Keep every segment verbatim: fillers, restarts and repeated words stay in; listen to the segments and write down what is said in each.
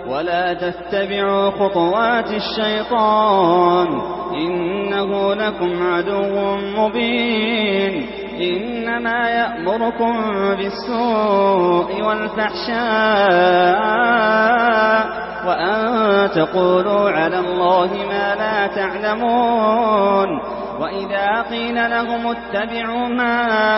ولا تتبعوا خطوات الشيطان إنه لكم عدو مبين إنما يأمركم بالسوء والفحشاء وأن تقولوا على الله ما لا تعلمون وإذا قيل لهم اتبعوا ما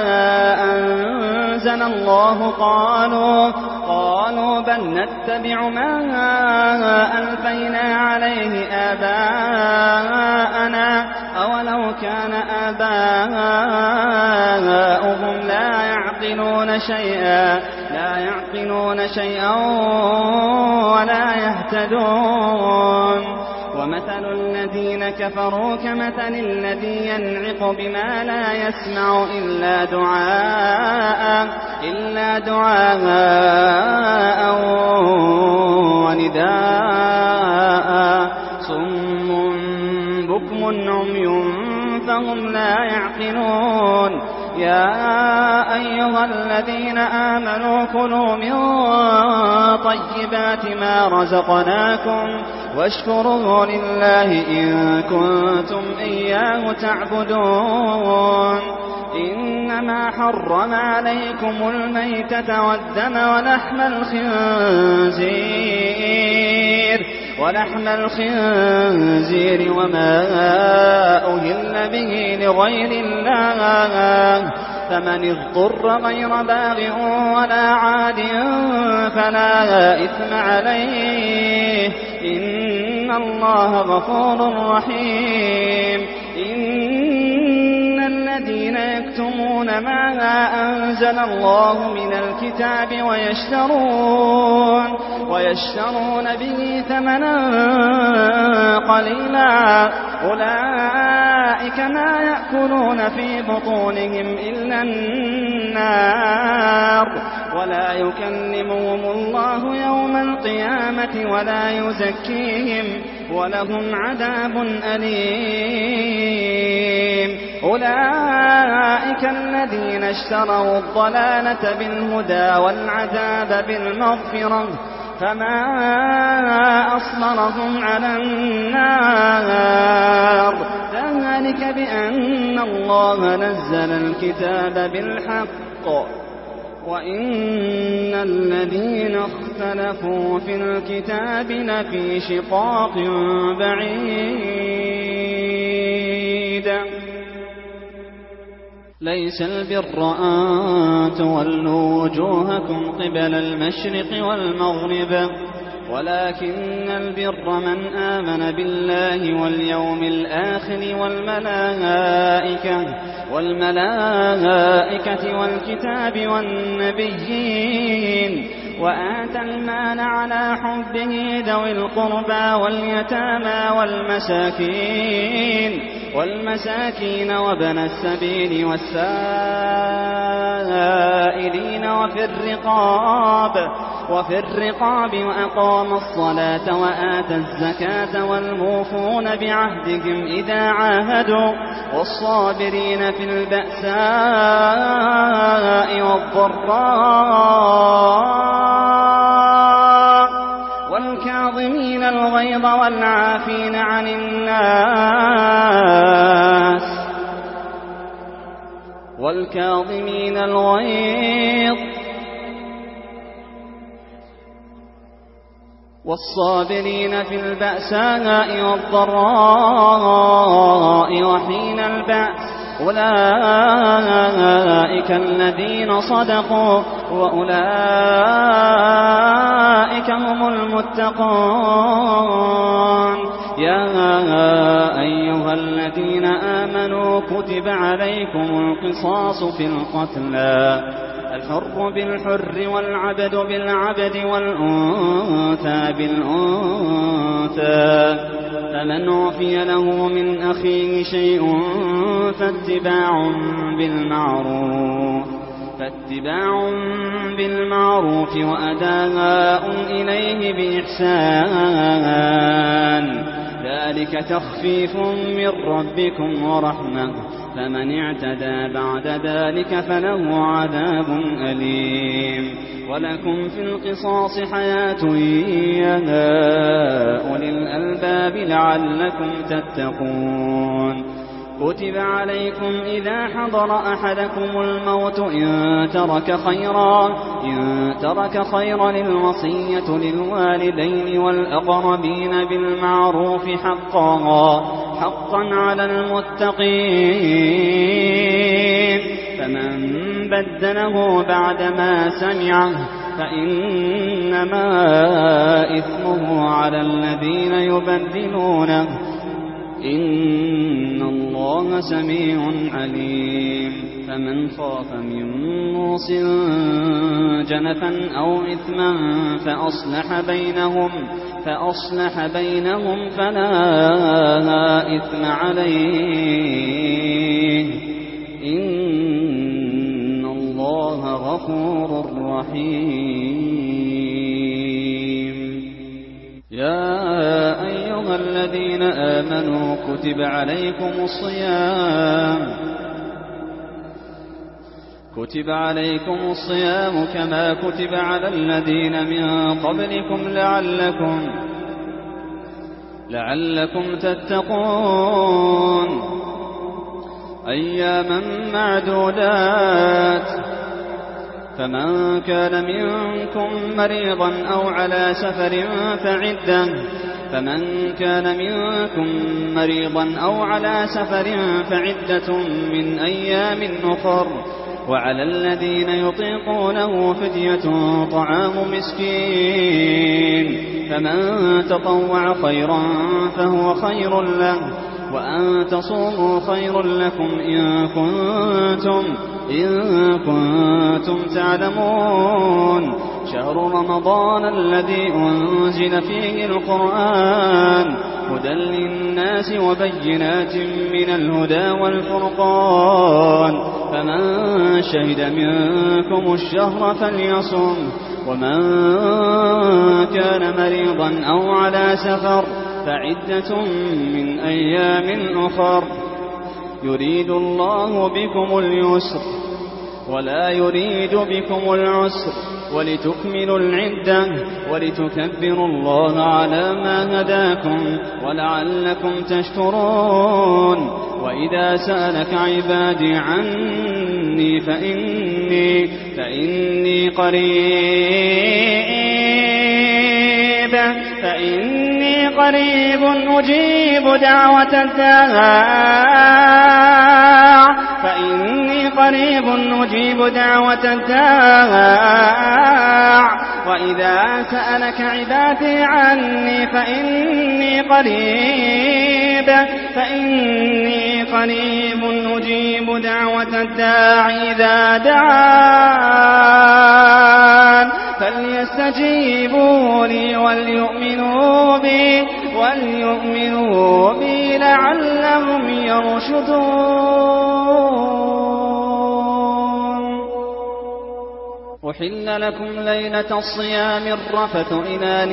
أنزل الله قالوا قالوا بل نتبع ما ألفينا عليه آباءنا أولو كان آباؤهم لا يعقلون شيئا لا يعقلون شيئا ولا يهتدون ومثل الذين كفروا كمثل الذي ينعق بما لا يسمع إلا دعاء إلا دعاء ونداء صم بكم عمي فهم لا يعقلون يا أيها الذين آمنوا كلوا من طيبات ما رزقناكم واشكروا لله إن كنتم إياه تعبدون إنما حرم عليكم الميتة والدم ولحم الخنزير ولحم الخنزير وما أهل به لغير الله فمن اضطر غير باغ ولا عاد فلا إثم عليه إن الله غفور رحيم إن الذين يكتمون ما أنزل الله من الكتاب ويشترون ويشترون به ثمنا قليلا أولئك ما يأكلون في بطونهم إلا النار ولا يكلمهم الله يوم القيامة ولا يزكيهم ولهم عذاب أليم أولئك الذين اشتروا الضلالة بالهدى والعذاب بالمغفرة فما أصبرهم على النار ذلك بأن الله نزل الكتاب بالحق وإن الذين اختلفوا في الكتاب لفي شقاق بعيد ليس البر أن تولوا وجوهكم قبل المشرق والمغرب ولكن البر من آمن بالله واليوم الآخر والملائكة والملائكة والكتاب والنبيين وآتى المال على حبه ذوي القربى واليتامى والمساكين والمساكين وابن السبيل والسائلين وفي الرقاب وفي الرقاب وأقام الصلاة وآتى الزكاة والموفون بعهدهم إذا عاهدوا والصابرين في البأساء والضراء والكاظمين الغيظ والعافين عن الناس والكاظمين الغيظ والصابرين في البأساء والضراء وحين البأس أولئك الذين صدقوا وأولئك هم المتقون يا أيها الذين آمنوا كتب عليكم القصاص في القتلى الحر بالحر والعبد بالعبد والأنثى بالأنثى فمن عفي له من أخيه شيء فاتباع بالمعروف فاتباع بالمعروف وأداء إليه بإحسان ذلك تخفيف من ربكم ورحمة فمن اعتدى بعد ذلك فله عذاب أليم ولكم في القصاص حياة يا أولي الألباب لعلكم تتقون كتب عليكم إذا حضر أحدكم الموت إن ترك خيرا إن ترك خيرا الوصية للوالدين والأقربين بالمعروف حقا حقا على المتقين فمن بدله بعدما سمعه فإنما إثمه على الذين يبدلونه إن الله سميع عليم فمن خاف من موص جنفا أو إثما فأصلح بينهم فأصلح بينهم فلا إثم عليه إن الله غفور رحيم يا أيها الذين آمنوا كتب عليكم الصيام كتب عليكم الصيام كما كتب على الذين من قبلكم لعلكم لعلكم تتقون أياما معدودات فمن كان منكم مريضا أو على سفر فعدة فمن كان منكم مريضا أو على سفر فعدة من أيام أخر وعلى الذين يطيقونه فدية طعام مسكين فمن تطوع خيرا فهو خير له وأن تصوموا خير لكم إن كنتم إن كنتم تعلمون شهر رمضان الذي أنزل فيه القرآن هدى للناس وبينات من الهدى والفرقان فمن شهد منكم الشهر فليصم ومن كان مريضا أو على سفر فعدة من أيام أخر يريد الله بكم اليسر ولا يريد بكم العسر ولتكملوا العدة ولتكبروا الله على ما هداكم ولعلكم تشكرون وإذا سألك عبادي عني فإني, فإني قريب فإني قريب أجيب دعوة الداع فإني قريب أجيب دعوة الداع وإذا سألك عبادي عني فإني قريب فإني قريب أجيب دعوة الداع إذا دعان فليستجيبوا لي وليؤمنوا بي وليؤمنوا بي لعلهم يرشدون أحل لكم ليلة الصيام الرفث إلى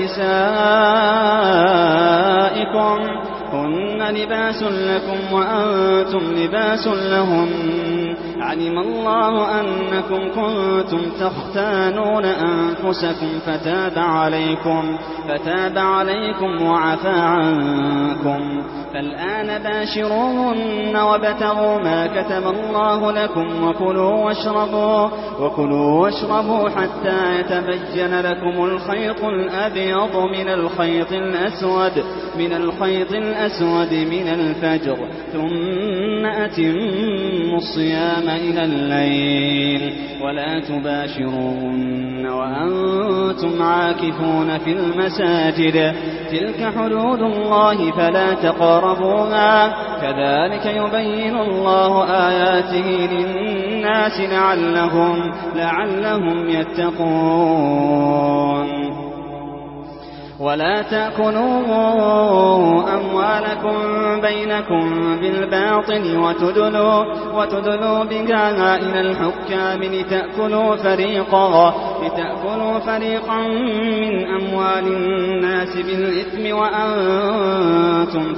نسائكم هن لباس لكم وأنتم لباس لهم علم الله أنكم كنتم تختانون أنفسكم فتاب عليكم فتاب عليكم وعفى عنكم فالآن باشروهن وابتغوا ما كتب الله لكم وكلوا واشربوا وكلوا واشربوا حتى يتبين لكم الخيط الأبيض من الخيط الأسود من الخيط الأسود من الفجر ثم أتموا الصيام إلى الليل ولا تباشروهن وأنتم عاكفون في المساجد تلك حدود الله فلا تقربوها كذلك يبين الله آياته للناس لعلهم, لعلهم يتقون ولا تأكلوا أموالكم بينكم بالباطل وتدلوا, وتدلوا بها إلى الحكام لتأكلوا فريقا, لتأكلوا فريقا من أموال الناس بالإثم وأنتم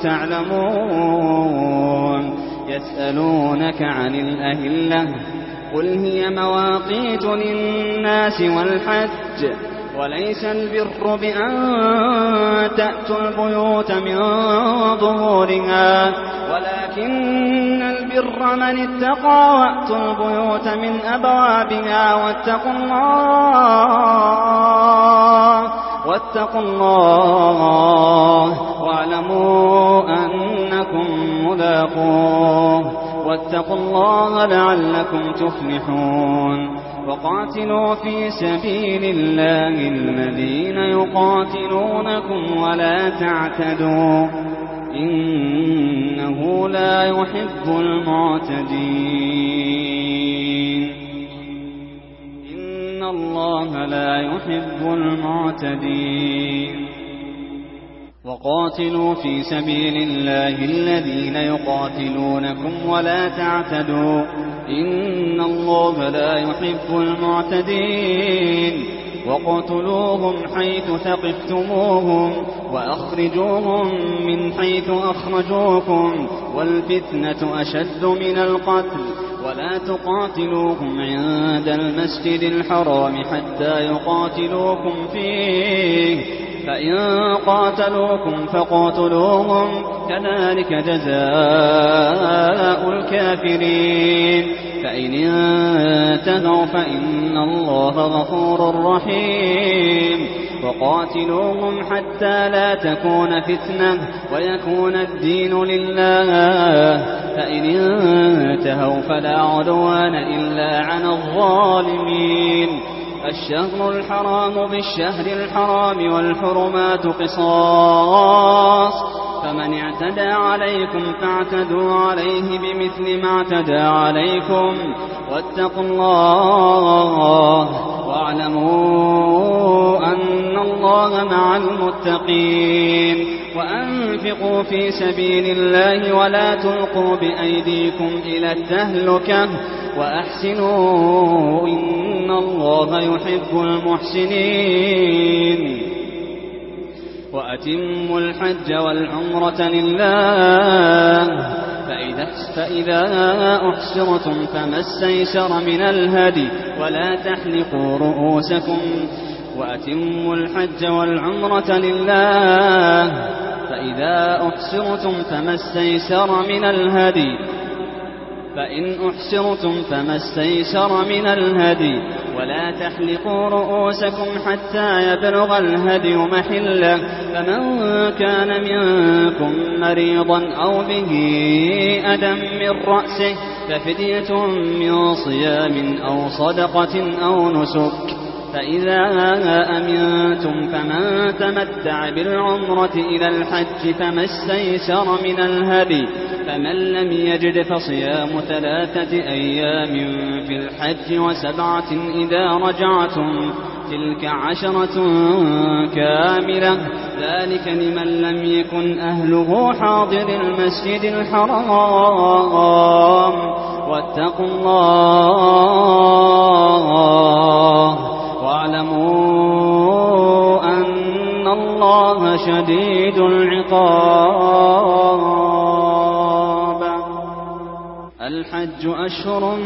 تعلمون. يسألونك عن الأهلة قل هي مواقيت للناس والحج وليس البر بأن تأتوا البيوت من ظهورها ولكن البر من اتقى وأتوا البيوت من أبوابها واتقوا الله, واتقوا الله واعلموا أنكم ملاقوه واتقوا الله لعلكم تفلحون. وقاتلوا في سبيل الله الذين يقاتلونكم ولا تعتدوا إنه لا يحب المعتدين. إن الله لا يحب المعتدين. وقاتلوا في سبيل الله الذين يقاتلونكم ولا تعتدوا إن الله لا يحب المعتدين. وقتلوهم حيث ثقفتموهم وأخرجوهم من حيث أخرجوكم والفتنة أشد من القتل ولا تقاتلوهم عند المسجد الحرام حتى يقاتلوكم فيه فإن قاتلوكم فقاتلوهم كذلك جزاء الكافرين. فإن انتهوا فإن الله غفور رحيم. وقاتلوهم حتى لا تكون فتنة ويكون الدين لله فإن انتهوا فلا عدوان إلا على الظالمين. الشهر الحرام بالشهر الحرام والحرمات قصاص فمن اعتدى عليكم فاعتدوا عليه بمثل ما اعتدى عليكم واتقوا الله واعلموا أن الله مع المتقين. وأنفقوا في سبيل الله ولا تلقوا بأيديكم إلى التهلكة وأحسنوا إن الله يحب المحسنين. وأتموا الحج والعمرة لله فإذا, فإذا أحصرتم فما استيسر من الهدي ولا تحلقوا رؤوسكم. وأتموا الحج والعمرة لله فإذا أحصرتم فما استيسر من الهدي فإن أحصرتم فما استيسر من الهدي ولا تحلقوا رؤوسكم حتى يبلغ الهدي محله. فمن كان منكم مريضا أو به أذى من رأسه ففدية من صيام أو صدقة أو نسك. فإذا أمنتم فمن تمتع بالعمرة إلى الحج فما استيسر من الهدي فمن لم يجد فصيام ثلاثة أيام في الحج وسبعة إذا رجعتم تلك عشرة كاملة ذلك لمن لم يكن أهله حاضر المسجد الحرام. واتقوا الله واعلموا أن الله شديد العقاب. الحج أشهر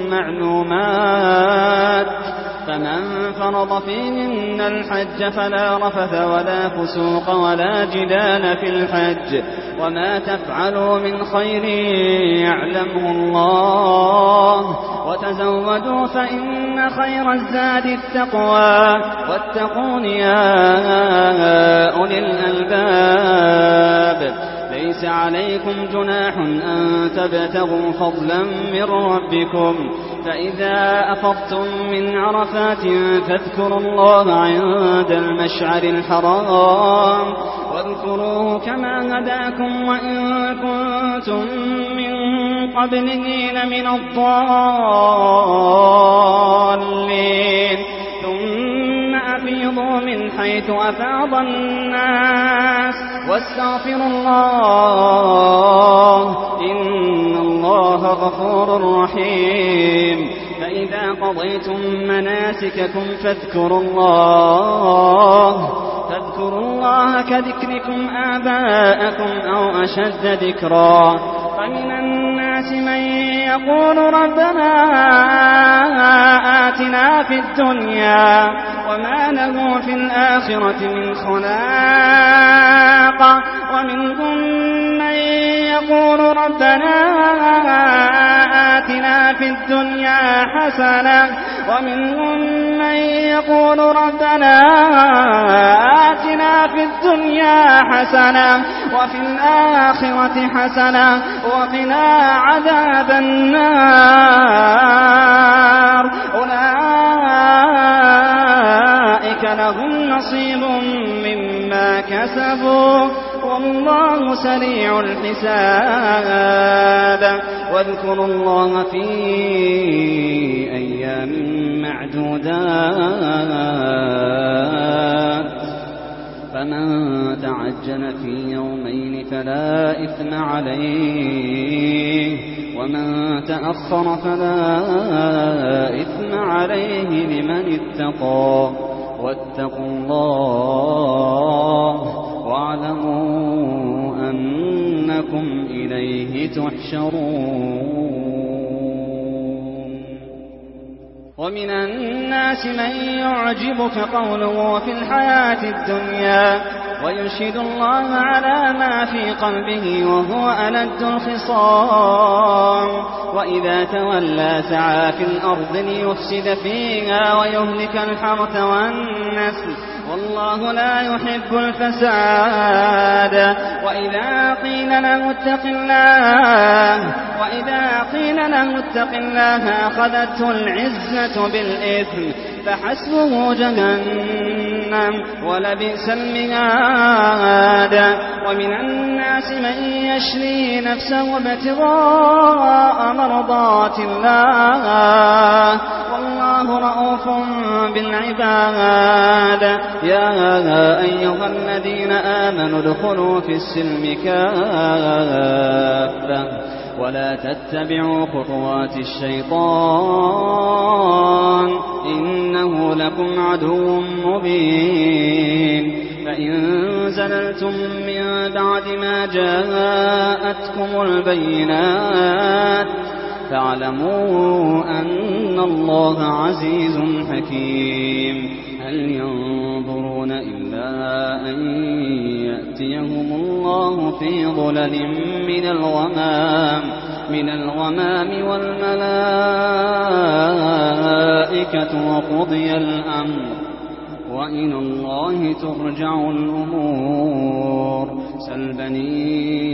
معلومات فمن فرض فيهن الحج فلا رفث ولا فسوق ولا جدال في الحج وما تفعلوا من خير يعلمه الله وتزودوا فإن خير الزاد التقوى واتقون يا أولي الألباب. ليس عليكم جناح أن تبتغوا فضلا من ربكم فإذا أفضتم من عرفات فاذكروا الله عند المشعر الحرام واذكروه كما هداكم وإن كنتم من قبله لمن الضالين. ثم أفيضوا أنفقوا من حيث أفاض الناس واستغفروا الله إن الله غفور رحيم. فإذا قضيتم مناسككم فاذكروا الله فاذكروا الله كذكركم آباءكم أو أشد ذكرا. فمن الناس من يقول ربنا آتنا في الدنيا وما له في الآخرة من خلاق ومنهم من يقول ربنا آتنا في الدنيا حسنة ومنهم من يقول ربنا آتنا في الدنيا حسنة وفي الآخرة حسنة وقنا عذاب النار. أولئك لهم نصيب مما كسبوا والله سريع الحساب. واذكروا الله في أيام معدودات فمن تعجل في يومين فلا إثم عليه ومن تأخر فلا إثم عليه لمن اتقى. واتقوا الله واعلموا أنكم إليه تحشرون. ومن الناس من يعجبك قوله في الحياة الدنيا ويشهد الله على ما في قلبه وهو ألد الخصام وإذا تولى سعى في الأرض ليفسد فيها ويهلك الحرث والنسل والله لا يحب الفساد. وإذا قيل له اتق الله وإذا قيل له اتق الله أخذته العزة بالإثم فحسبه جهنم ولبئس المهاد. ومن الناس من يشري نفسه ابتغاء مرضات الله والله رؤوف بالعباد. يا أيها الذين آمنوا ادخلوا في السلم كافة ولا تتبعوا خطوات الشيطان إنه لكم عدو مبين. فإن زللتم من بعد ما جاءتكم البينات فاعلموا أن الله عزيز حكيم. هل ينظرون إلا أن يأتيهم الله في ظلل من الغمام من الغمام والملائكة وقضي الأمر وإلى الله ترجع الأمور. سل بني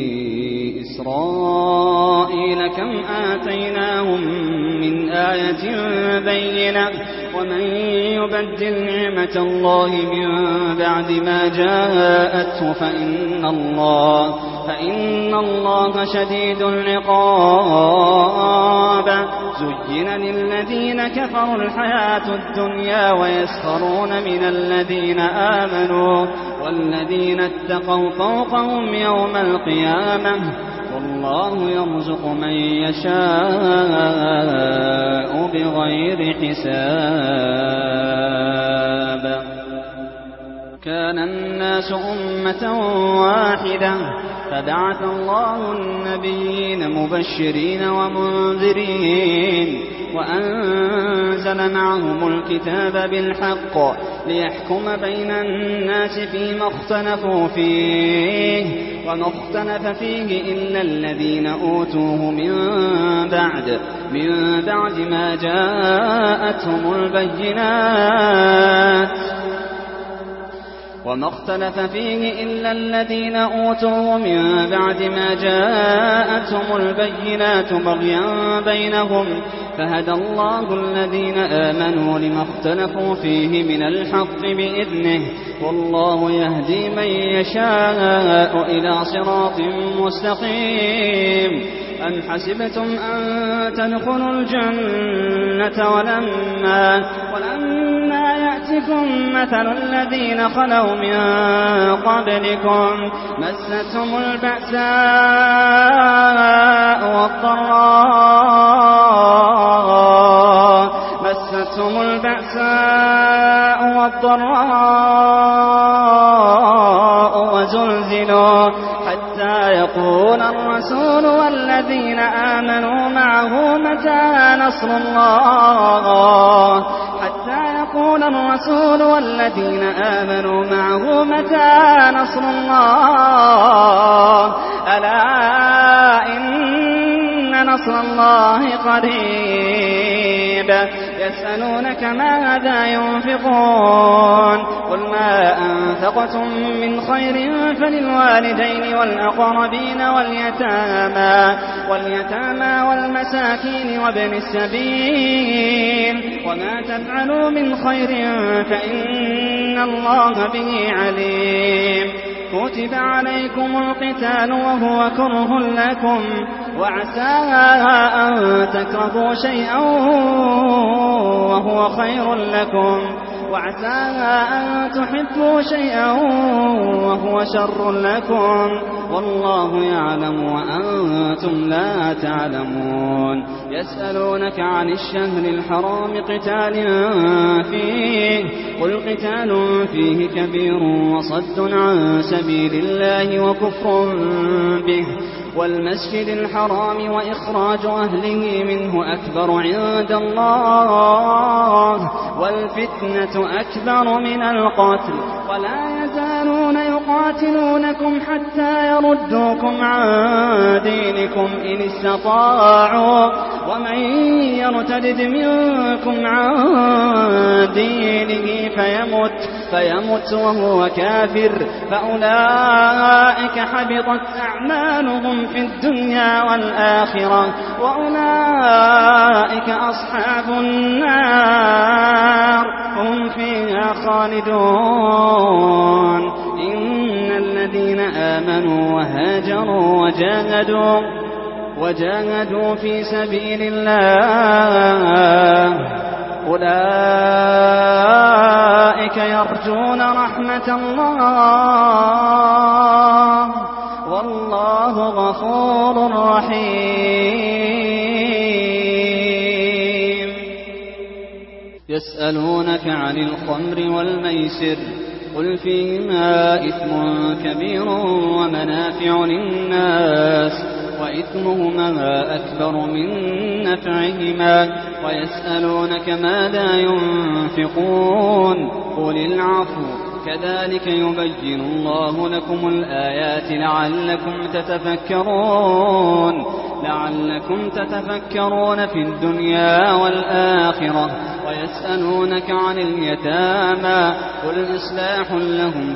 إسرائيل كم آتيناهم من آية بينة ومن يبدل نعمة الله من بعد ما جاءته فإن الله فإن الله شديد العقاب. زين للذين كفروا الحياة الدنيا ويسخرون من الذين آمنوا والذين اتقوا فوقهم يوم القيامة والله يرزق من يشاء بغير حساب. كان الناس أمة واحدة فبعث الله النبيين مبشرين ومنذرين وأنزل معهم الكتاب بالحق ليحكم بين الناس فيما اختلفوا فيه وما اختلف فيه إلا الذين أوتوه من بعد من بعد ما جاءتهم البينات وما اختلف فيه إلا الذين أوتوه من بعد ما جاءتهم البينات بغيا بينهم فهدى الله الذين آمنوا لما اختلفوا فيه من الحق بإذنه والله يهدي من يشاء إلى صراط مستقيم. أم حسبتم أن تدخلوا الجنة ولما ولما يأتي يأتكم مثل الذين خلوا من قبلكم مستهم البأساء والضراء مستهم البأساء والضراء وزلزلوا حتى يقول الرسول والذين آمنوا معه متى نصر الله حتى يقول الرسول والذين آمنوا معه متى نصر الله ألا إن نصر الله قريب يسألونك ماذا ينفقون قل ما أنفقتم من خير فللوالدين والأقربين واليتامى واليتامى والمساكين وابن السبيل وما تفعلوا من خير فإن الله به عليم كتب عليكم القتال وهو كره لكم وعسى أن تكرهوا شيئا وهو خير لكم وعسى أن تحبوا شيئا وهو شر لكم والله يعلم وأنتم لا تعلمون يسألونك عن الشهر الحرام قتال فيه قل قتال فيه كبير وصد عن سبيل الله وكفر به والمسجد الحرام وإخراج أهله منه أكبر عند الله والفتنة أكبر من القتل ولا يزالون يقاتلونكم حتى يردوكم عن دينكم إن استطاعوا ومن يرتد منكم عن دينه فيمت فيمت وهو كافر فأولئك حبطت أعمالهم في الدنيا والآخرة وأولئك أصحاب النار هم فيها خالدون إن الذين آمنوا وهاجروا وجاهدوا وجاهدوا في سبيل الله أولئك يرجون رحمة الله والله غفور رحيم يسألونك عن الخمر والميسر قل فيهما إثم كبير ومنافع للناس وإثمهما أكبر من نفعهما ويسألونك ماذا ينفقون قل العفو كذلك يبين الله لكم الآيات لعلكم تتفكرون لعلكم تتفكرون في الدنيا والآخرة ويسألونك عن اليتامى قل إصلاح لهم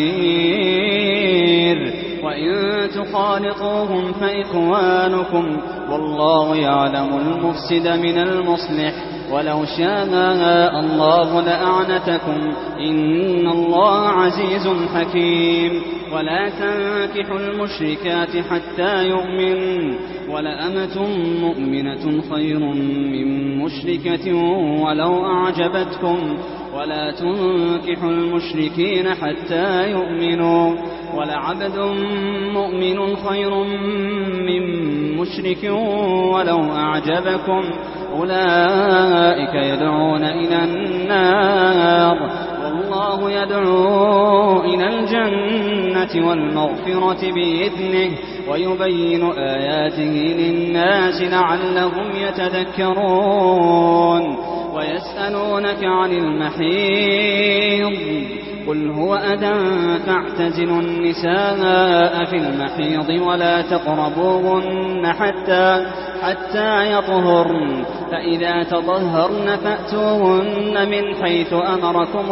خير وإن تخالطوهم فإخوانكم والله يعلم المفسد من المصلح ولو شاء الله لأعنتكم إن الله عزيز حكيم ولا تنكحوا المشركات حتى يؤمن ولأمة مؤمنة خير من مشركة ولو أعجبتكم ولا تنكحوا المشركين حتى يؤمنوا ولعبد مؤمن خير من مشرك ولو أعجبكم أولئك يدعون إلى النار والله يدعو إلى الجنة والمغفرة بإذنه ويبين آياته للناس لعلهم يتذكرون ويسألونك عن المحيض قل هو أذى فاعتزلوا النساء في المحيض ولا تقربوهن حتى حتى يطهرن فإذا تطهرن فأتوهن من حيث أمركم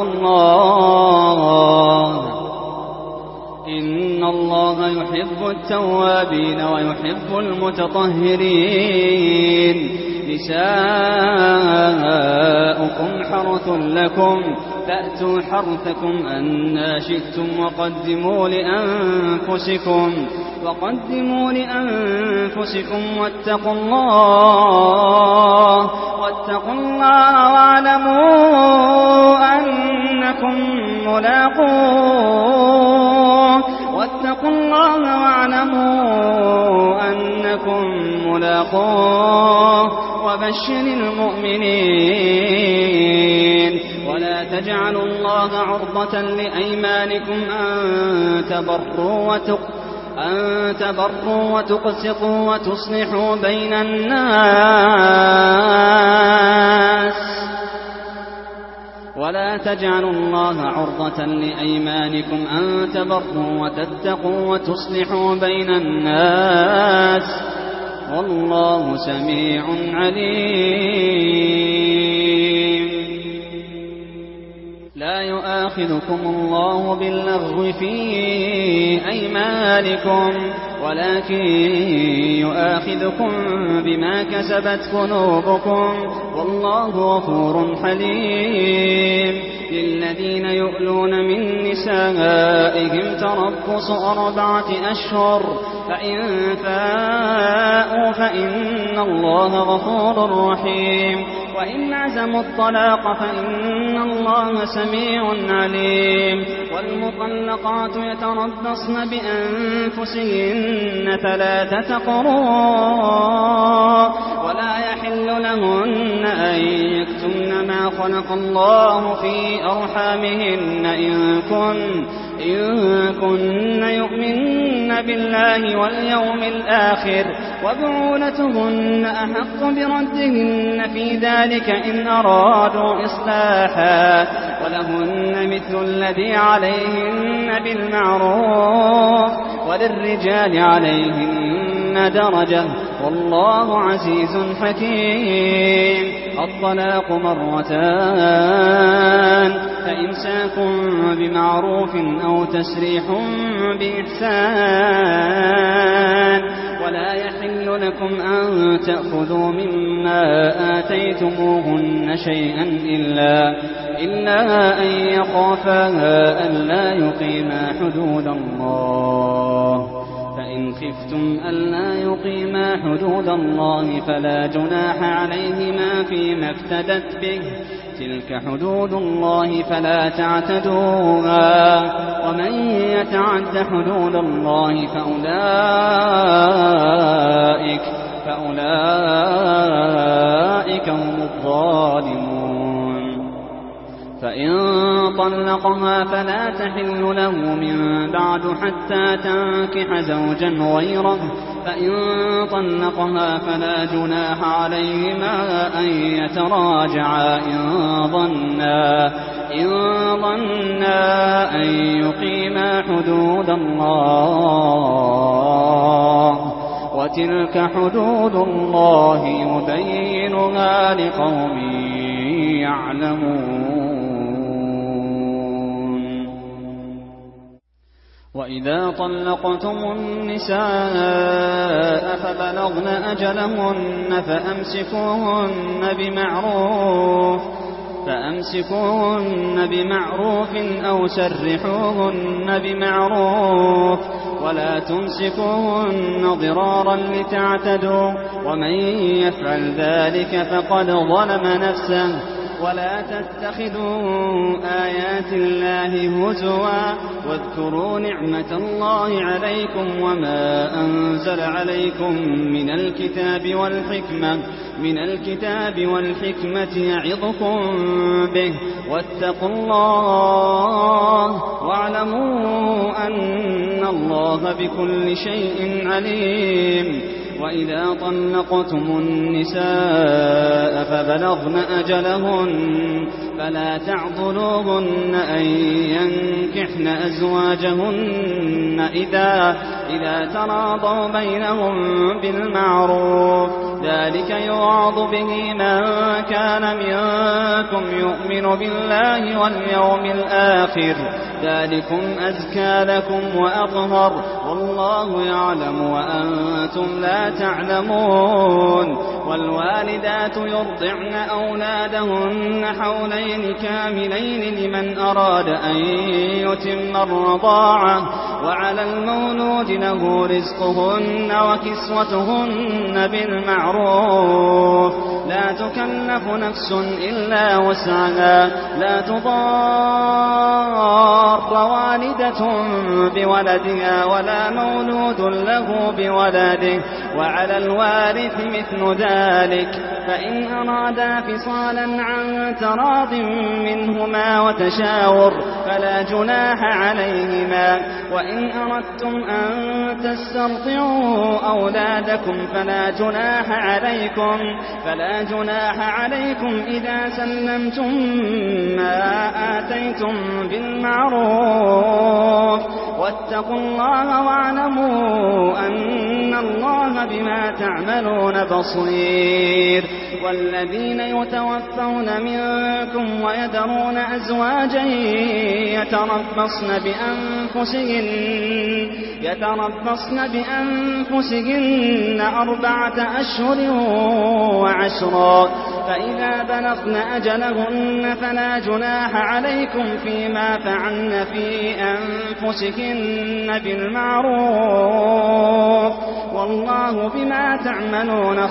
الله إن الله يحب التوابين ويحب المتطهرين نساؤكم حرث لكم فأتوا حرثكم أنى شئتم وقدموا لأنفسكم وقدموا لأنفسكم واتقوا الله واتقوا الله واعلموا أن ملاقوه واتقوا الله واعلموا أنكم ملاقوه وبشر المؤمنين ولا تجعلوا الله عرضة لأيمانكم أن تبروا وتقسطوا أن تبروا وتقسطوا وتصلحوا بين الناس ولا تجعلوا الله عرضة لأيمانكم أن تبروا وتتقوا وتصلحوا بين الناس والله سميع عليم. لا يؤاخذكم الله باللغو في أيمانكم ولكن يؤاخذكم بما كسبت قلوبكم والله غفور حليم. للذين يؤلون من نسائهم تربص أربعة أشهر فإن فاءوا فإن الله غفور رحيم وإن عزموا الطلاق فإن الله سميع عليم. والمطلقات يتربصن بأنفسهن ثلاثة قروء ولا يحل لهن أن يكتمن ما خلق الله في أرحامهن إن كن إن كن يؤمن بالله واليوم الآخر وبعولتهن أحق بردهن في ذلك إن أرادوا إصلاحا ولهن مثل الذي عليهن بالمعروف وللرجال عليهن درجة والله عزيز حكيم. الطلاق مرتان فإمساك بمعروف أو تسريح بإحسان ولا يحل لكم أن تأخذوا مما آتيتموهن شيئا إلا, إلا أن يخافا ألا يقيما حدود الله فإن خفتم ألا يقيما حدود الله فلا جناح عليهما فيما افتدت به تلك حدود الله فلا تعتدوها ومن يتعد حدود الله فأولئك, فأولئك هم الظالمون. فإن طلقها فلا تحل له من بعد حتى تنكح زوجا غيره فإن طلقها فلا جناح عليهما أن يتراجعا إن ظنا إن ظنا أن يقيما حدود الله وتلك حدود الله يبينها لقوم يعلمون. وإذا طلقتم النساء فبلغن أجلهن فأمسكوهن بمعروف فأمسكوهن بمعروف أو سرحوهن بمعروف ولا تمسكوهن ضرارا لتعتدوا ومن يفعل ذلك فقد ظلم نفسه. ولا تتخذوا آيات الله هزوا واذكروا نعمة الله عليكم وما أنزل عليكم من الكتاب والحكمة من الكتاب والحكمة يعظكم به واتقوا الله واعلموا أن الله بكل شيء عليم. وإذا طلقتم النساء فبلغن أجلهن فلا تعضلوهن أن ينكحن أزواجهن إذا, إذا تراضوا بينهم بالمعروف ذلك يوعظ به من كان منكم يؤمن بالله واليوم الآخر ذلكم أزكى لكم وأطهر والله يعلم وأنتم لا تعلمون. والوالدات يرضعن أولادهن حولين كاملين لمن أراد أن يتم الرضاعة وعلى المولود له رزقهن وكسوتهن بالمعروف لا تكلف نفس إلا وسعها لا تضار والدة بولدها ولا مولود له بولده وعلى الوارث مثل ذلك فإن أرادا فصالا عن تراض منهما وتشاور فلا جناح عليهما وإن أردتم أن تسترضعوا أولادكم فلا جناح عليكم فلا جناح عليكم إذا سلمتم ما آتيتم بالمعروف واتقوا الله واعلموا أن الله بما تعملون بصير والذين يتوفون منكم ويذرون أزواجا يتربصن بأنفسهن يتربصن بأنفسهن أربعة أشهر وعشرا فإذا بلغن أجلهن فلا جناح عليكم فيما فعلن في أنفسهن بالمعروف والله بما تعملون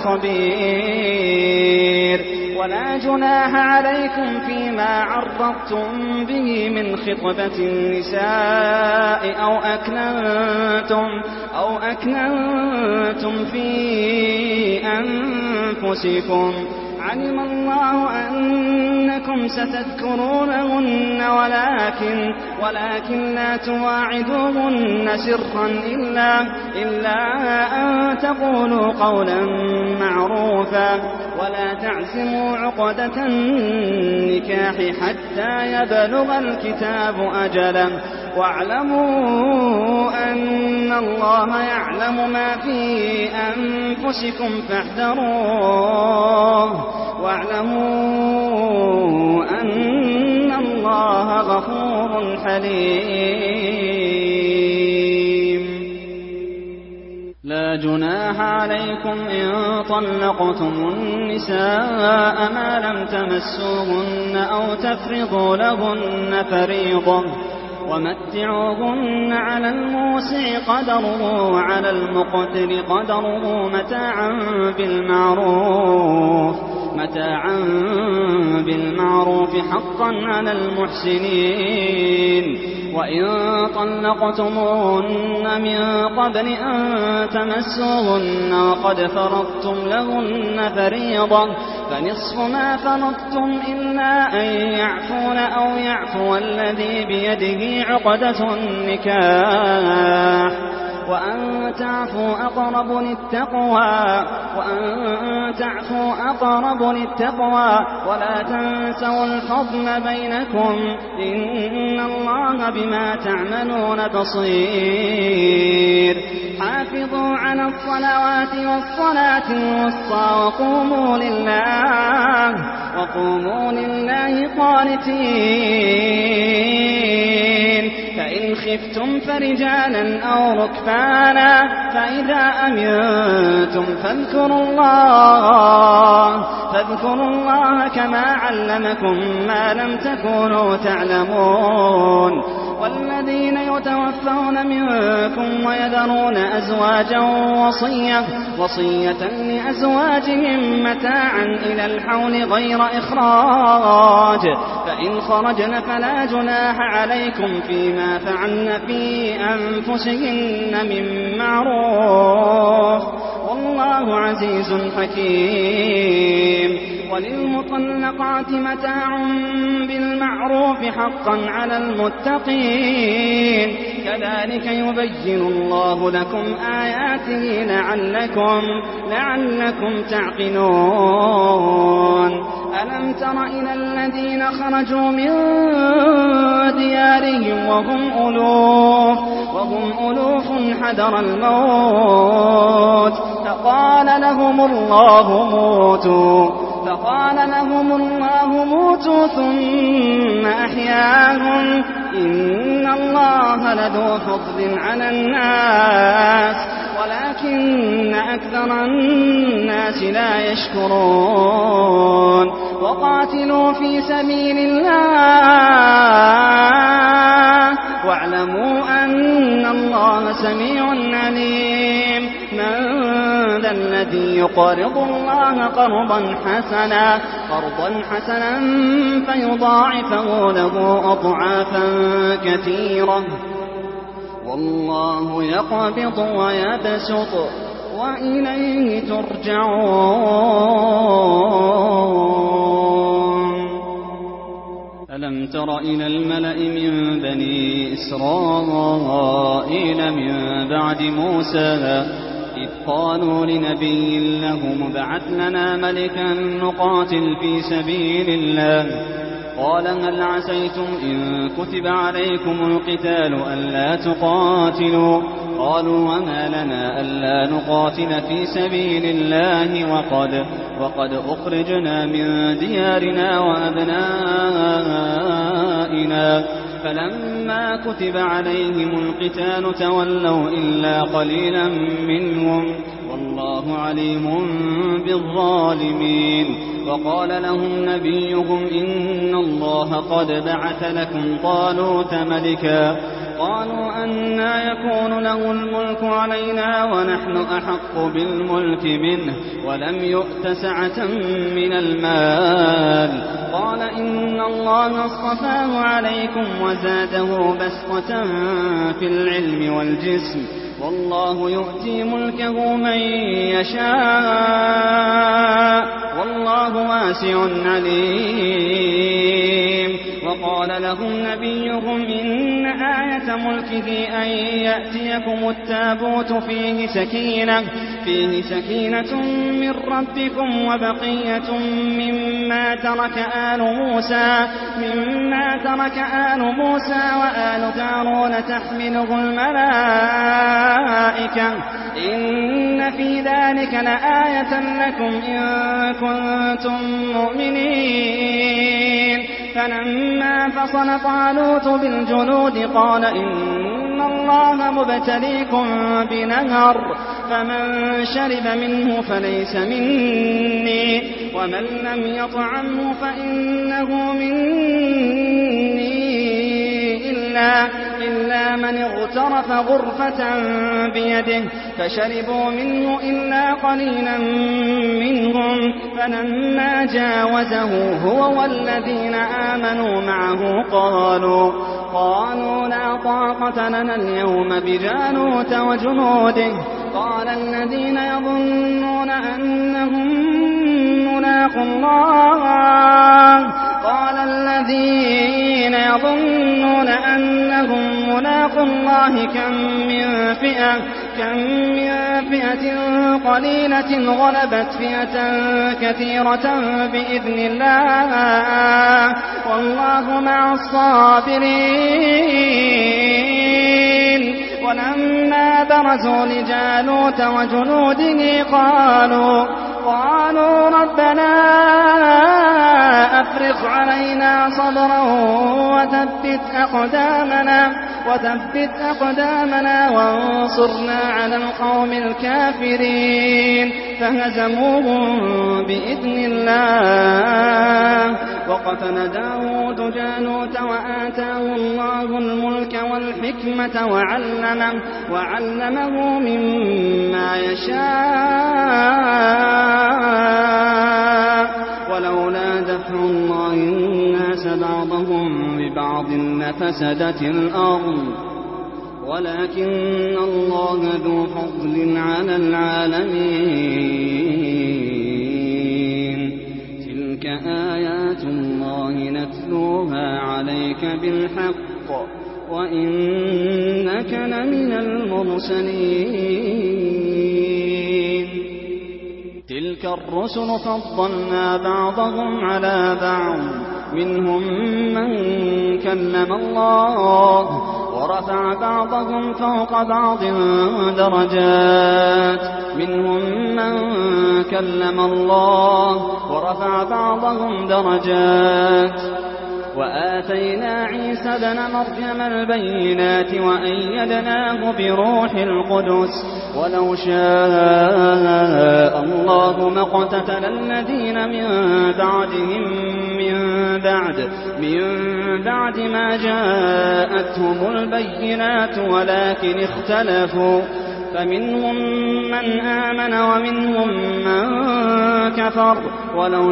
خبير ولا جناح عليكم فيما عرضتم به من خطبة النساء أو أكننتم أو أكننتم في أنفسكم علم الله أنكم ستذكرونهن ولكن ولكن لا تواعدوهن سرا إلا, إلا أن تقولوا قولا معروفا ولا تعزموا عقدة النكاح حتى يبلغ الكتاب أجله واعلموا أن الله يعلم ما في أنفسكم فاحذروه واعلموا أن الله غفور حليم لا جناح عليكم إن طلقتم النساء ما لم تمسوهن أو تفرضوا لهن فريضة ومتعوهن على الموسع قدره وعلى المقتر قدره متاعا بالمعروف متاعا بالمعروف حقا على المحسنين وإن طلقتموهن من قبل أن تمسوهن وقد فرضتم لهن فريضة فنصف ما فرضتم إلا أن يعفون أو يعفو الذي بيده عقدة النكاح وأن تعفوا أقرب للتقوى وأن تعفوا أقرب للتقوى ولا تنسوا الفضل بينكم إن الله بما تعملون بصير حافظوا على الصلوات والصلاة الوسطى وقوموا لله وقوموا لله قانتين فإن خفتم فرجالا أو ركبانا فإذا أمنتم فاذكروا الله فاذكروا الله كما علمكم ما لم تكونوا تعلمون والذين يتوفون منكم ويذرون أزواجا وصية وصية لأزواجهم متاعا إلى الحول غير إخراج فإن خرجن فلا جناح عليكم فيما فعلن في أنفسهن من معروف والله عزيز حكيم وللمطلقات متاع بالمعروف حقا على المتقين كذلك يبين الله لكم آياته لعلكم, لعلكم تعقلون ألم تر إلى الذين خرجوا من ديارهم وهم ألوف, وهم ألوف حذر الموت فقال لهم الله موتوا فقال لهم الله موتوا ثم أحياهم إن الله لذو فضل على الناس ولكن أكثر الناس لا يشكرون وقاتلوا في سبيل الله واعلموا أن الله سميع عليم من ذا الذي يقرض الله قرضا حسنا قرضا حسنا فيضاعفه له أضعافا كثيرة والله يقبض ويبسط وإليه ترجعون ألم تر إلى الملأ من بني إسرائيل من بعد موسى إذ قالوا لنبي له ابعث لنا ملكا نقاتل في سبيل الله قال هل عسيتم إن كتب عليكم القتال ألا تقاتلوا قالوا وما لنا ألا نقاتل في سبيل الله وقد, وقد أخرجنا من ديارنا وأبنائنا فلما كتب عليهم القتال تولوا إلا قليلا منهم والله عليم بالظالمين وقال لهم نبيهم إن الله قد بعث لكم طالوت ملكا قالوا أنى يكون له الملك علينا ونحن أحق بالملك منه ولم يؤت سعة من المال قال إن الله اصطفاه عليكم وزاده بسطة في العلم والجسم والله يؤتي ملكه من يشاء والله واسع عليم وقال لهم نبيهم إن آية ملكه أن يأتيكم التابوت فيه سكينة فيه سكينة من ربكم وبقية مما ترك آل موسى مما ترك آل موسى وآل دارون تحمله الملائكة إن في ذلك لآية لكم إن كنتم مؤمنين فلما فصل طالوت بالجنود قال إن الله مبتليكم بنهر فمن شرب منه فليس مني ومن لم يطعمه فإنه مني إلا, إلا من اغترف غرفة بيده فشربوا منه إلا قليلا منهم فلما جاوزه هو والذين آمنوا معه قالوا قالوا لا طاقة لنا اليوم بجالوت وجنوده قال الذين يظنون أنهم ملاقو الله قال الذين يظنون أنهم ملاقو الله كم من فئة كم من فئة قليلة غلبت فئة كثيرة بإذن الله والله مع الصابرين ولما برزوا لجالوت وجنوده قالوا قالوا ربنا أفرغ علينا صبرا وثبت أقدامنا وثبت أقدامنا وانصرنا على القوم الكافرين فهزموهم بإذن الله وقتل داود جالوت وآتاه الله الملك والحكمة وعلمه, وعلمه مما يشاء ولولا دفع الله الناس بعضهم ببعض لفسدت الأرض ولكن الله ذو فضل على العالمين تلك آيات الله نتلوها عليك بالحق وإنك لمن المرسلين تلك الرسل فضلنا بعضهم على بعض منهم من كلم الله ورفع بعضهم فوق بعض درجات منهم من كلم الله ورفع بعضهم درجات وآتينا عيسى ابن مريم البينات وأيدناه بروح القدس ولو شاء الله ما اقتتل الذين من بعدهم من بعد من بعد ما جاءتهم البينات ولكن اختلفوا فمنهم من آمن ومنهم من كفر ولو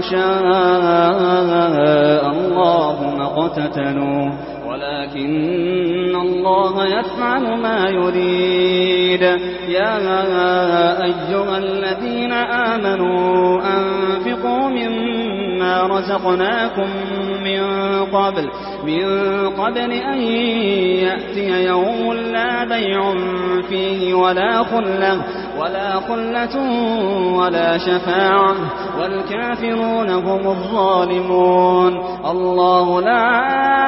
شاء الله ما اقتتلوا ولكن الله يفعل ما يريد. يا أيها الذين آمنوا أنفقوا مما رزقناكم من قبل من قبل أن يأتي يوم لا بيع فيه ولا خلة ولا خلة ولا شفاعة والكافرون هم الظالمون. الله لا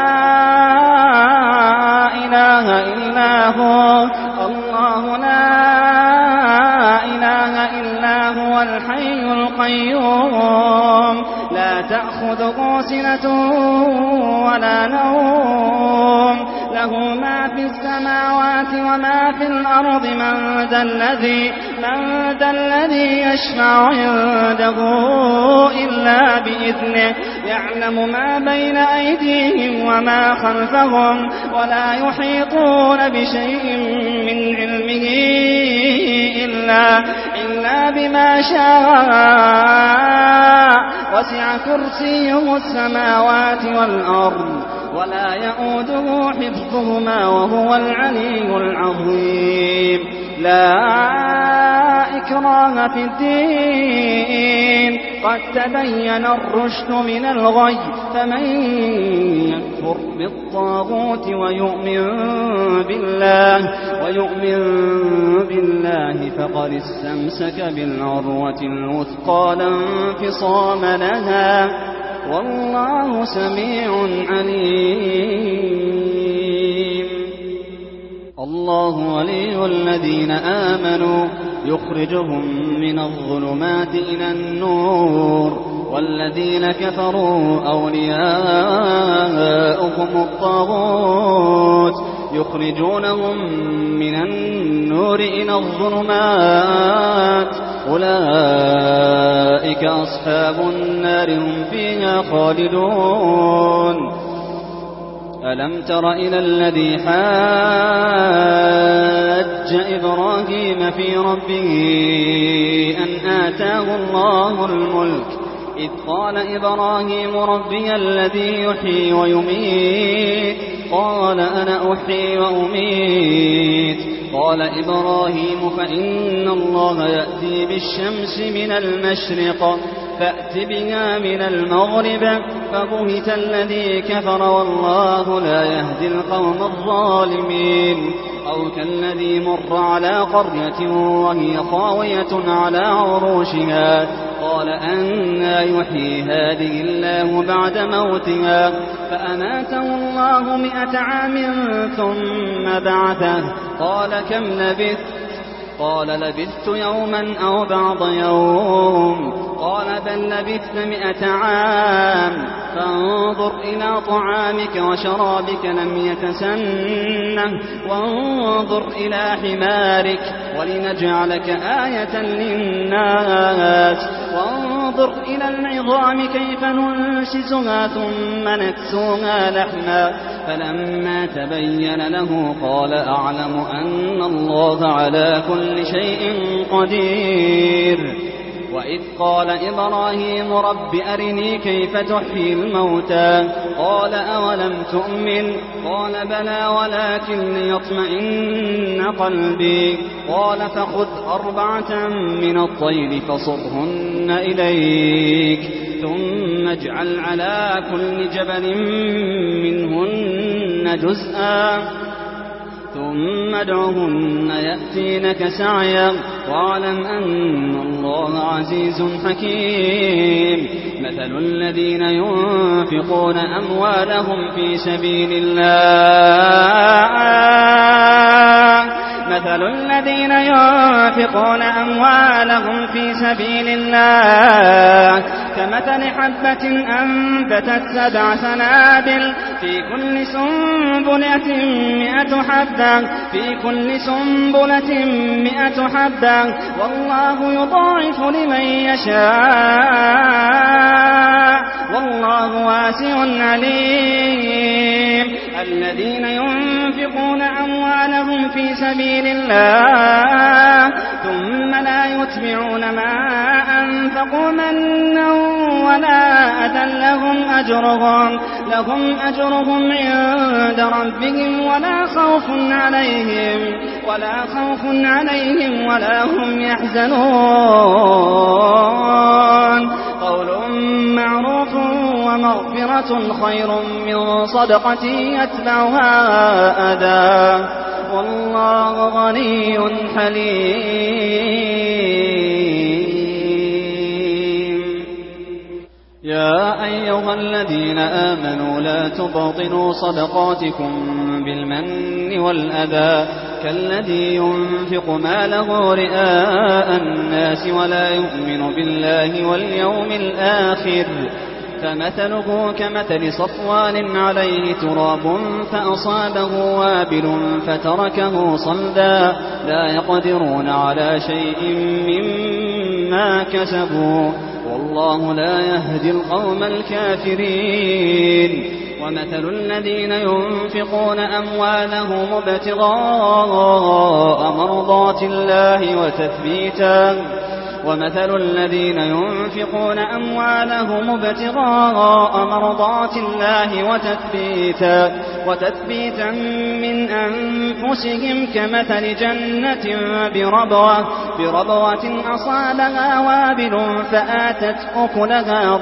إله إلا هو الله لا إله إلا هو الحي القيوم لا تأخذه سنة ولا نوم له ما في السماوات وما في الأرض من ذا الذي من ذا الذي يشفع عنده إلا بإذنه يعلم ما بين أيديهم وما خلفهم ولا يحيطون بشيء من علمه إلا, إلا بما شاء وسع كرسيه السماوات والأرض ولا يؤوده حفظهما وهو العلي العظيم. لا إكراه في الدين قد تبين الرشد من الغي فمن يكفر بالطاغوت ويؤمن بالله ويؤمن بالله فقد استمسك بالعروة الوثقى لا انفصام لها والله سميع عليم. الله ولي الذين آمنوا يخرجهم من الظلمات إلى النور والذين كفروا أولياؤهم الطاغوت يخرجونهم من النور إلى الظلمات أولئك أصحاب النار هم فيها خالدون. ألم تر إلى الذي حاج إبراهيم في ربه أن آتاه الله الملك إذ قال إبراهيم ربي الذي يحيي ويميت قال أنا أحيي وأميت قال إبراهيم فإن الله يأتي بالشمس من المشرق فأت بها من المغرب فبهت الذي كفر والله لا يهدي القوم الظالمين. أو كالذي مر على قرية وهي خاوية على عروشها قال أنى يحيي هذه الله بعد موتها فأماته الله مئة عام ثم بعثه قال كم لبثت قال لبثت يوما أو بعض يوم قال بل لبثت مئة عام فانظر إلى طعامك وشرابك لم يتسنه وانظر إلى حمارك ولنجعلك آية للناس وانظر إلى العظام كيف ننشزها ثم نكسوها لحما فلما تبين له قال أعلم أن الله على كل شيء قدير. وإذ قال إبراهيم رب أرني كيف تحيي الموتى قال أولم تؤمن قال بلى ولكن ليطمئن قلبي قال فخذ أربعة من الطير فصرهن إليك ثم اجعل على كل جبل منهن جزءا ثم ادعهن يأتينك سعيا واعلم أن الله عزيز حكيم. مثل الذين ينفقون أموالهم في سبيل الله مثل الذين ينفقون أموالهم في سبيل الله كمثل حبة أنبتت سبع سنابل في كل سنبلة مئة حبة في كل سنبلة مئة حبة والله يضاعف لمن يشاء والله واسع عليم. الذين ينفقون أموالهم في سبيل الله ثم لا يتبعون ما أنفقوا منا ولا أذى لهم أجرهم لهم أجرهم عند ربهم ولا خوف عليهم ولا خوف عليهم ولا هم يحزنون. قول معروف ومغفرة خير من صدقة يتبعها أذى والله غني حليم. يا أيها الذين آمنوا لا تبطلوا صدقاتكم بالمن والأذى كالذي ينفق ماله رئاء الناس ولا يؤمن بالله واليوم الآخر فمثله كمثل صفوان عليه تراب فأصابه وابل فتركه صلدا لا يقدرون على شيء مما كسبوا والله لا يهدي القوم الكافرين. ومثل الذين ينفقون أموالهم ابتغاء مرضات الله وتثبيتا ومثل الذين ينفقون أموالهم ابتغاء مرضات الله وتثبيتا وتثبيتا من أنفسهم كمثل جنة بربوة بربوة أصابها وابل فآتت أكلها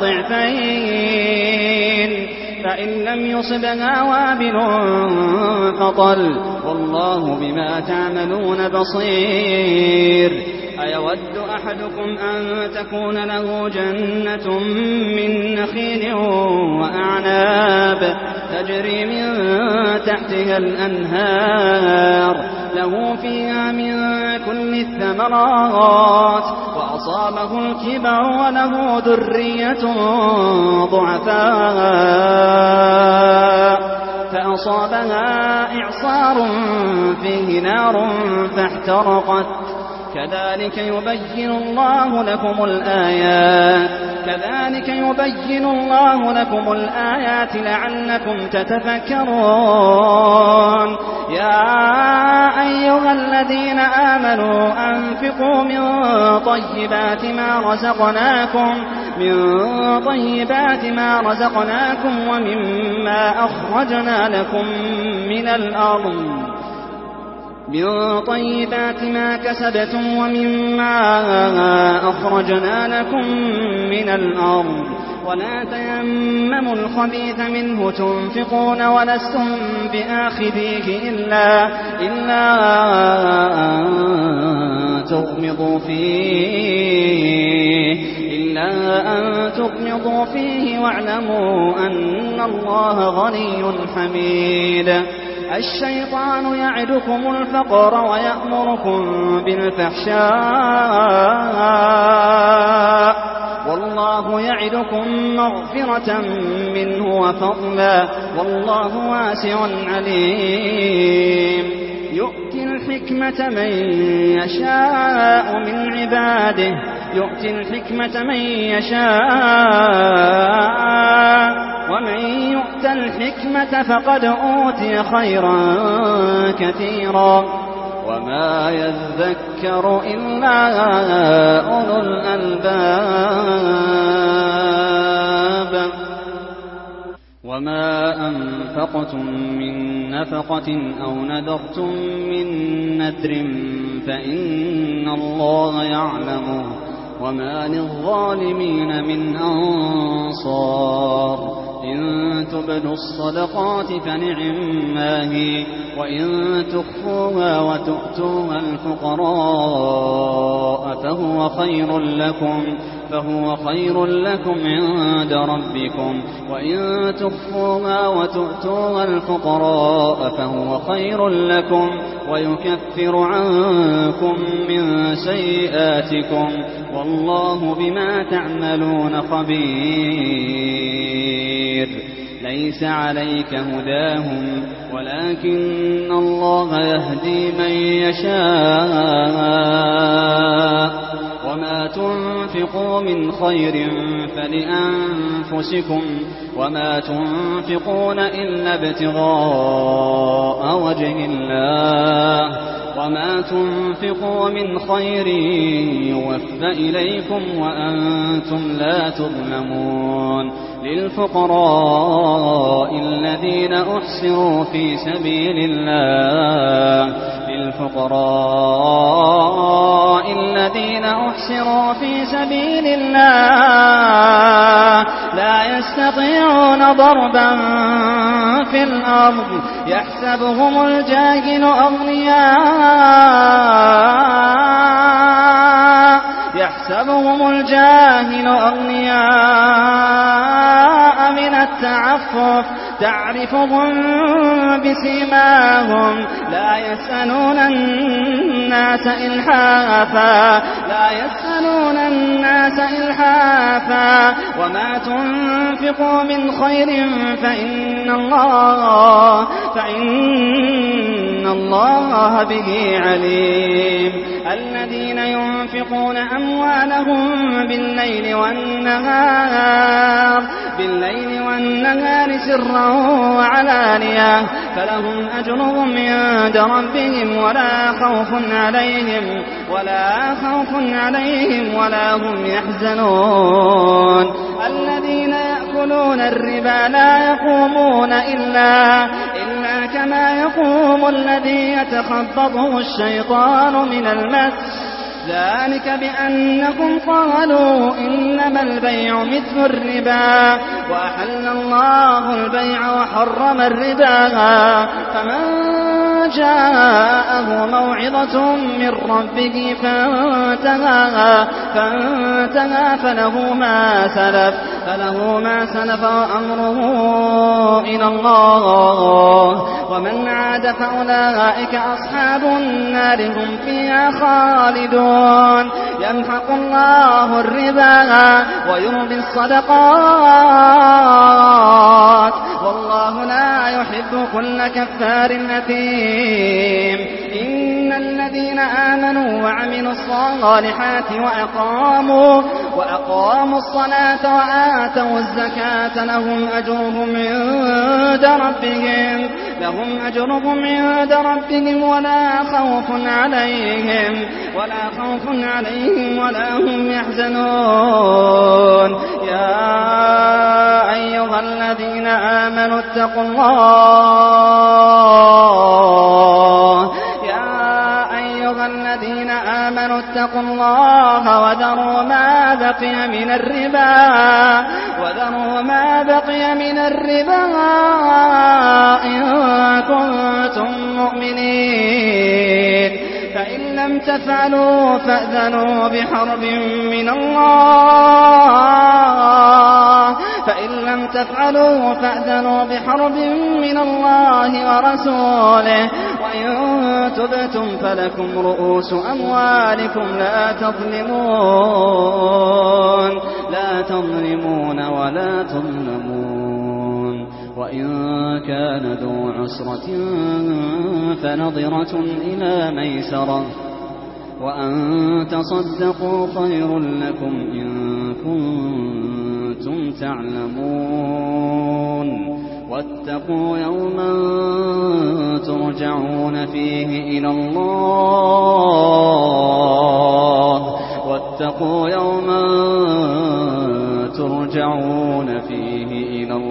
ضعفين فإن لم يصبها وابل فطل والله بما تعملون بصير. أيود أحدكم أن تكون له جنة من نخيل وأعناب تجري من تحتها الأنهار له فيها من كل الثمرات وأصابه الكبر وله ذرية ضعفاء فأصابها إعصار فيه نار فاحترقت كذلك يبين الله لكم الآيات كذلك يبين الله لكم الآيات لعلكم تتفكرون. يا أيها الذين آمنوا أنفقوا من طيبات ما رزقناكم من طيبات ما رزقناكم ومما أخرجنا لكم من الأرض من طيبات ما كسبتم ومما أخرجنا لكم من الأرض ولا تيمموا الخبيث منه تنفقون ولستم بآخذيه إلا, إلا أن تغمضوا فيه إلا أن تغمضوا فيه واعلموا أن الله غني حميد. الشيطان يعدكم الفقر ويأمركم بالفحشاء والله يعدكم مغفرة منه وفضلا والله واسع عليم. يؤتي الحكمة من يشاء من عباده يؤتي الحكمة من يشاء ومن يؤت الحكمة فقد أوتي خيرا كثيرا وما يذكر إلا أولو الألباب. وما أنفقتم من نفقة أو نذرتم من نذر فإن الله يعلمه وما للظالمين من أنصار. إن تبدوا الصدقات فنعما هي وإن تخفوها وتؤتوها الفقراء فهو خير لكم فهو خير لكم عند ربكم، وإن تخفوها وتؤتوها الفقراء فهو خير لكم ويكفر عنكم من سيئاتكم، والله بما تعملون خبير. ليس عليك هداهم ولكن الله يهدي من يشاء، وما تنفقوا من خير فلأنفسكم، وما تنفقون إلا ابتغاء وجه الله، وما تنفقوا من خير يوفى إليكم وأنتم لا تظلمون. للفقراء الذين أحصروا في سبيل الله للفقراء الذين أحصروا في سبيل الله لا يستطيعون ضربا في الأرض يحسبهم الجاهل أغنياء يحسبهم الجاهل أغنياء من التعفف تعرفهم بسيماهم لا يسألون الناس إلحافا لا يسألون الناس إلحافا وما تنفقوا من خير فإن الله فإن الله به عليم. الذين ينفقون أموالهم بالليل والنهار بالليل والنهار سرا وعلانية فلهم أجرهم عند ربهم ولا خوف عليهم ولا خوف عليهم ولا هم يحزنون. الذين يأكلون الربا لا يقومون إلا إلا كما يقوم الذي يتخبطه الشيطان من المس ذلك بأنكم قالوا إنما البيع مثل الربا وأحل الله البيع وحرم الربا فمن جاءه موعظة من ربه فانتهى فانتهى فله ما سلف فله ما سلف وأمره إلى الله ومن عاد فأولئك أصحاب النار هم فيها خالدون. يمحق الله الربا ويربي الصدقات والله لا يحب كل كفار أثيم. إن الذين آمنوا وعملوا الصالحات وأقاموا وأقاموا الصلاة وآتوا الزكاة لهم أجرهم عند ربهم لهم أجرهم عند ربهم ولا خوف عليهم ولا خوف عليهم ولا هم يحزنون. يا أيها الذين آمنوا اتقوا الله يا أيها الذين آمنوا اتقوا الله وذروا ما بقي من الربا وذروا ما بقي من الربا إن كنتم مؤمنين فإن لم تفعلوا فأذنوا بحرب من الله فإن لم تفعلوا فأذنوا بحرب من الله ورسوله وإن تبتم فلكم رؤوس أموالكم لا تظلمون لا تظلمون ولا تظلمون. وإن كان ذو عسرة فنظرة إلى ميسرة وأن تصدقوا خير لكم إن كنتم تعلمون. واتقوا يوما ترجعون فيه إلى الله واتقوا يوما ترجعون فيه إلى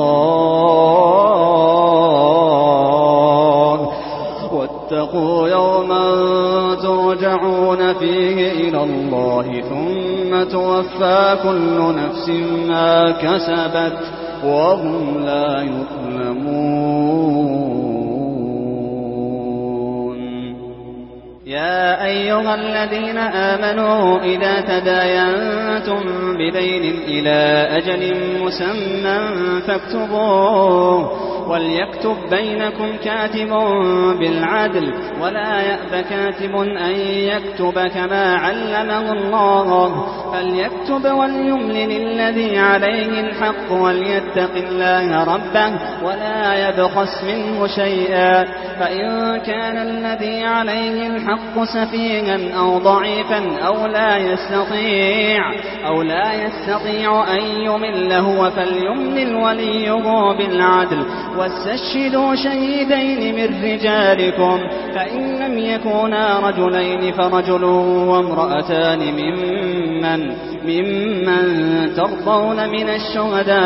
الله واتقوا يوما ترجعون فيه إلى الله ثم توفى كل نفس ما كسبت وهم لا يظلمون. يا أيها الذين آمنوا إذا تداينتم بدين إلى أجل مسمى فاكتبوه وليكتب بينكم كاتب بالعدل ولا يأب كاتب أن يكتب كما علمه الله فليكتب وليملل الذي عليه الحق وليتق الله ربه ولا يبخس منه شيئا فإن كان الذي عليه الحق سفيها أو ضعيفا أو لا يستطيع أو لا يستطيع أن يمل هو فليملل وليه بالعدل واستشهدوا شهيدين من رجالكم فإن لم يكونا رجلين فرجل وامرأتان ممن ممن ترضون من الشهداء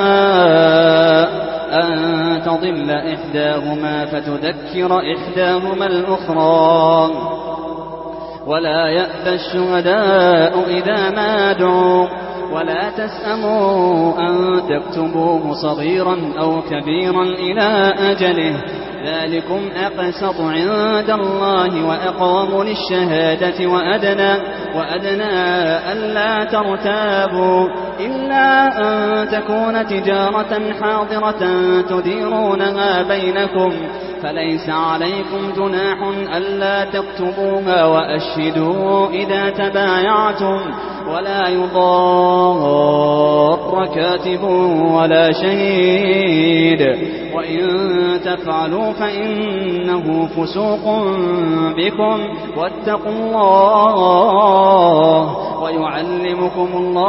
أن تضل إحداهما فتذكر إحداهما الأخرى ولا يأبى الشهداء إذا ما دعوا ولا تسأموا أن تكتبوه صغيرا أو كبيرا إلى أجله ذلكم أقسط عند الله وأقوم للشهادة وأدنى, وأدنى ألا ترتابوا إلا أن تكون تجارة حاضرة تديرونها بينكم فليس عليكم جناح ألا تكتبوها وأشهدوا إذا تبايعتم ولا يضار كاتب ولا شهيد وإن تفعلوا فإنه فسوق بكم واتقوا الله ويعلمكم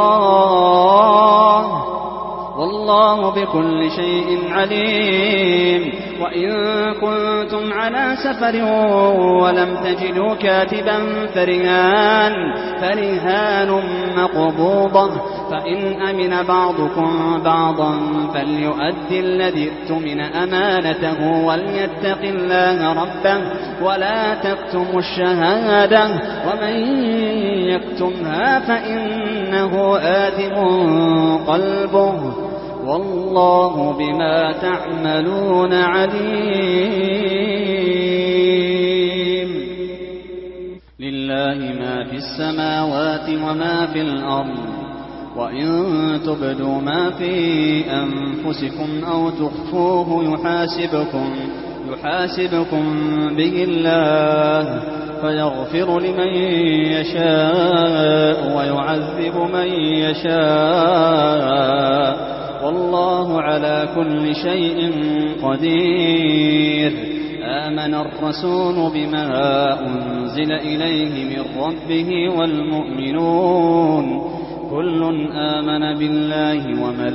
الله والله بكل شيء عليم وإن كنتم على سفر ولم تجدوا كاتبا فرهان فرهان مقبوضة فإن أمن بعضكم بعضا فليؤدي الذي اؤتمن أمانته وليتق الله ربه ولا تكتموا الشهادة ومن يكتمها فإنه آثم قلبه والله بما تعملون عليم لله ما في السماوات وما في الأرض وإن تبدوا ما في أنفسكم أو تخفوه يحاسبكم يحاسبكم به الله فيغفر لمن يشاء ويعذب من يشاء والله على كل شيء قدير آمن الرسول بما أنزل إليه من ربه والمؤمنون كل آمن بالله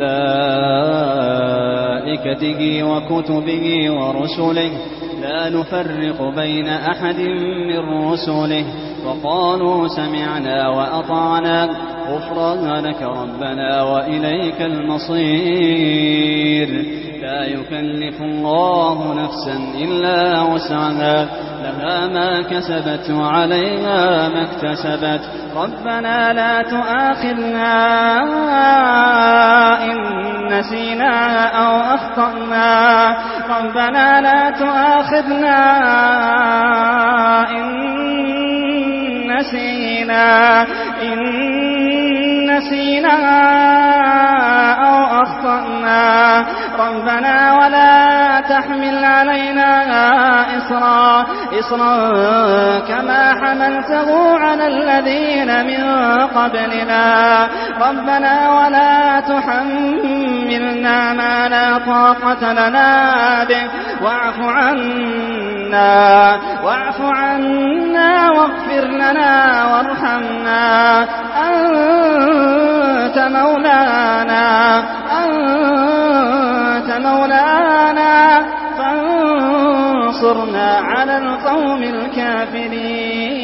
وملائكته وكتبه ورسله لا نفرق بين أحد من رسله وقالوا سمعنا وأطعنا غفرانك ربنا وإليك المصير لا يكلف الله نفسا إلا وسعها لها ما كسبت وعليها ما اكتسبت ربنا لا تؤاخذنا إن نسينا أو أخطأنا ربنا لا تؤاخذنا إن نسينا إن نسينا أو أخطأنا ربنا ولا تحمل علينا إصرا إصرا كما حملته على الذين من قبلنا ربنا ولا تحملنا ما لا طاقة لنا به واعف عنا واعف عنا واغفر لنا وارحمنا أنت مولانا أنت مولانا فانصرنا على القوم الكافرين